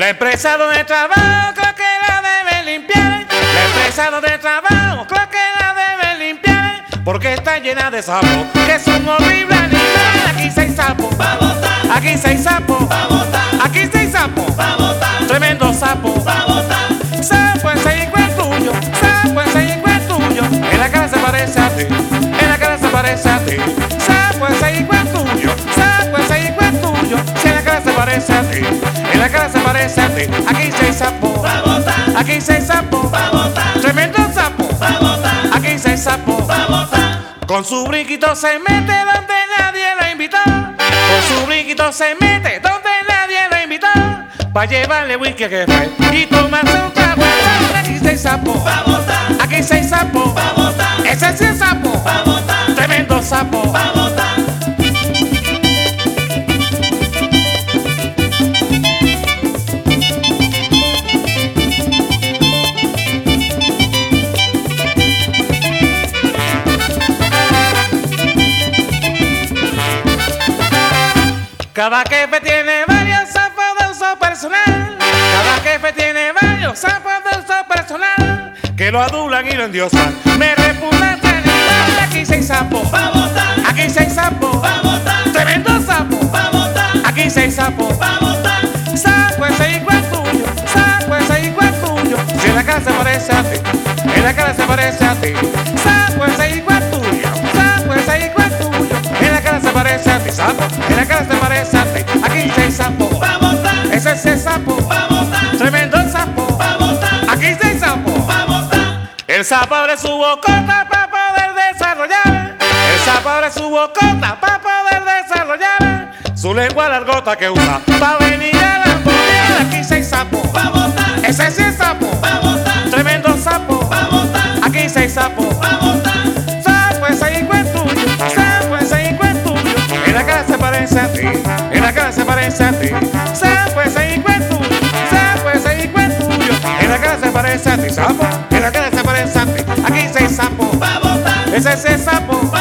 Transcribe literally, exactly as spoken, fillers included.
La empresa donde trabajo creo que la debe limpiar. La empresa donde trabajo creo que la debe limpiar, porque está llena de sapos que son horribles animales. Aquí seis sapos, pa' botar, aquí seis sapos, pa' botar, aquí seis sapos, pa' botar, tremendo sapo. pa' botar. Sapo ese hijo es tuyo, sapo ese hijo es tuyo. En la cara se parece a ti, en la cara se parece a ti. Sapo ese hijo es tuyo, sapo ese hijo es tuyo. Si en la cara se parece a ti, en la cara se parece a ti. Aquí seis sapos, Pa' botar, aquí seis sapos, pa' botar, tremendo sapo. pa' botar, Aquí seis sapos, pa' botar, con su brinquito se mete donde nadie lo invitó. Con su brinquito se mete donde nadie lo invitó. Pa' llevarle whisky a jefe y tomarse un trago. Aquí seis sapos, pa' botar, aquí seis sapos, pa' botar, ese sí es sapo, pa' botar, tremendo sapo. pa' botar. Cada jefe tiene varios sapos de uso personal. Cada jefe tiene varios sapos de uso personal que lo adulan y lo endiosan. Me repugna este animal. Aquí seis sapos, Pa' botar, aquí seis sapos, pa' botar, tremendo sapo. pa' botar, Aquí seis sapos, pa' botar, sapo ese hijo es tuyo, sapo ese hijo es tuyo. Si en la cara se parece a ti, en la cara se parece a ti. Sapo ese hijo es tuyo, sapo ese hijo es tuyo. En la cara se parece a ti, sapo, en la cara se parece a ti. Aquí seis sapos, pa' botar, ese sí es sapo, pa' botar, tremendo sapo. pa' botar, Aquí seis sapos. pa' botar, El sapo abre su bocota para poder desarrollar. El sapo abre su bocota para poder desarrollar su lengua largota que usa para venir a la poder. Aquí seis sapos, pa' botar, ese sí es sapo, pa' botar, tremendo sapo. pa' botar, Aquí seis sapos, pa' botar, sapo ese hijo es tuyo, sapo ese hijo es tuyo. En la cara se parece a ti, en la cara se parece a ti. Sapo ese hijo es tuyo, sapo ese hijo es tuyo. En la cara se parece a ti, sapo, en la cara se parece a ti. Aquí seis sapos, pa' botar, ese sí es sapo,